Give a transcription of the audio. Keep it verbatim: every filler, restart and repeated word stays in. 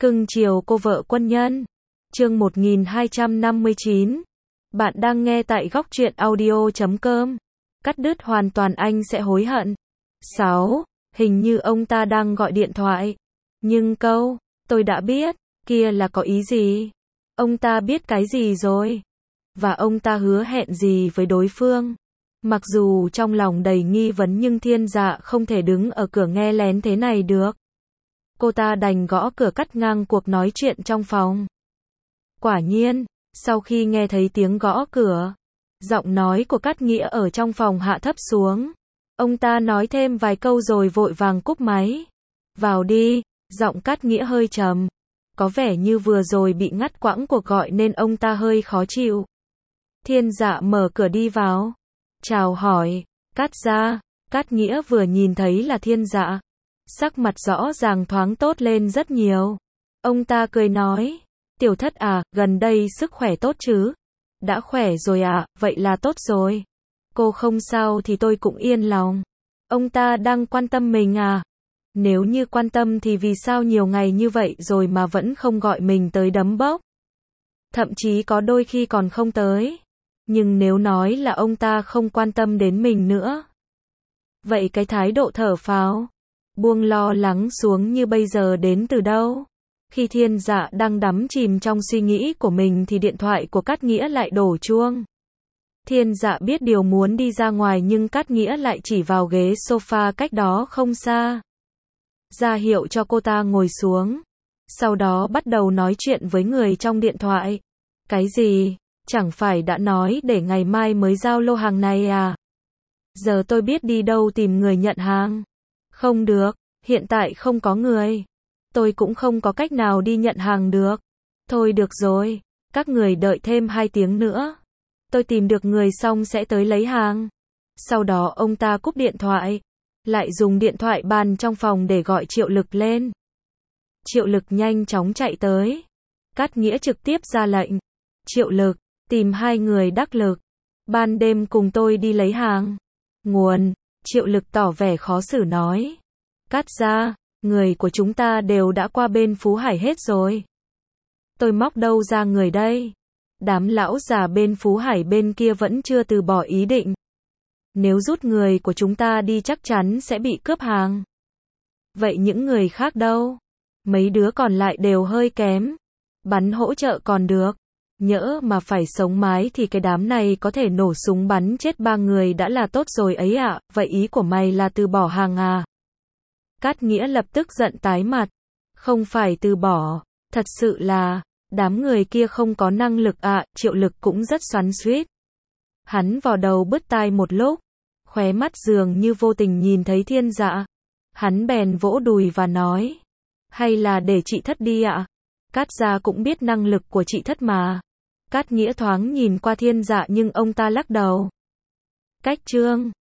Cưng chiều cô vợ quân nhân. Chương một nghìn hai trăm năm mươi chín. Bạn đang nghe tại góc truyện audio chấm com. Cắt đứt hoàn toàn anh sẽ hối hận. sáu. Hình như ông ta đang gọi điện thoại. Nhưng câu, tôi đã biết, kia là có ý gì? Ông ta biết cái gì rồi? Và ông ta hứa hẹn gì với đối phương? Mặc dù trong lòng đầy nghi vấn nhưng Thiên Dạ không thể đứng ở cửa nghe lén thế này được. Cô ta đành gõ cửa cắt ngang cuộc nói chuyện trong phòng. Quả nhiên, sau khi nghe thấy tiếng gõ cửa, giọng nói của Cát Nghĩa ở trong phòng hạ thấp xuống. Ông ta nói thêm vài câu rồi vội vàng cúp máy. Vào đi, giọng Cát Nghĩa hơi trầm. Có vẻ như vừa rồi bị ngắt quãng cuộc gọi nên ông ta hơi khó chịu. Thiên Dạ mở cửa đi vào. Chào hỏi, Cát gia. Cát Nghĩa vừa nhìn thấy là Thiên Dạ, sắc mặt rõ ràng thoáng tốt lên rất nhiều. Ông ta cười nói, tiểu thất à, gần đây sức khỏe tốt chứ? Đã khỏe rồi à, vậy là tốt rồi. Cô không sao thì tôi cũng yên lòng. Ông ta đang quan tâm mình à? Nếu như quan tâm thì vì sao nhiều ngày như vậy rồi mà vẫn không gọi mình tới đấm bốc? Thậm chí có đôi khi còn không tới. Nhưng nếu nói là ông ta không quan tâm đến mình nữa, vậy cái thái độ thở phào, buông lo lắng xuống như bây giờ đến từ đâu? Khi Thiên Dạ đang đắm chìm trong suy nghĩ của mình thì điện thoại của Cát Nghĩa lại đổ chuông. Thiên Dạ biết điều muốn đi ra ngoài nhưng Cát Nghĩa lại chỉ vào ghế sofa cách đó không xa, ra hiệu cho cô ta ngồi xuống. Sau đó bắt đầu nói chuyện với người trong điện thoại. Cái gì? Chẳng phải đã nói để ngày mai mới giao lô hàng này à? Giờ tôi biết đi đâu tìm người nhận hàng. Không được, hiện tại không có người. Tôi cũng không có cách nào đi nhận hàng được. Thôi được rồi, các người đợi thêm hai tiếng nữa. Tôi tìm được người xong sẽ tới lấy hàng. Sau đó ông ta cúp điện thoại, lại dùng điện thoại bàn trong phòng để gọi Triệu Lực lên. Triệu Lực nhanh chóng chạy tới. Cát Nghĩa trực tiếp ra lệnh. Triệu Lực, tìm hai người đắc lực. Ban đêm cùng tôi đi lấy hàng. Nguồn, Triệu Lực tỏ vẻ khó xử nói. Cát gia, người của chúng ta đều đã qua bên Phú Hải hết rồi. Tôi móc đâu ra người đây? Đám lão già bên Phú Hải bên kia vẫn chưa từ bỏ ý định. Nếu rút người của chúng ta đi chắc chắn sẽ bị cướp hàng. Vậy những người khác đâu? Mấy đứa còn lại đều hơi kém. Bắn hỗ trợ còn được. Nhỡ mà phải sống mái thì cái đám này có thể nổ súng bắn chết ba người đã là tốt rồi ấy ạ. Vậy ý của mày là từ bỏ hàng à? Cát Nghĩa lập tức giận tái mặt. Không phải từ bỏ, thật sự là, đám người kia không có năng lực ạ. Triệu Lực cũng rất xoắn xuýt. Hắn vò đầu bứt tai một lúc, khóe mắt dường như vô tình nhìn thấy Thiên Dạ. Hắn bèn vỗ đùi và nói, hay là để chị Thất đi ạ? Cát gia cũng biết năng lực của chị Thất mà. Cát Nghĩa thoáng nhìn qua Thiên Dạ nhưng ông ta lắc đầu. Cách chương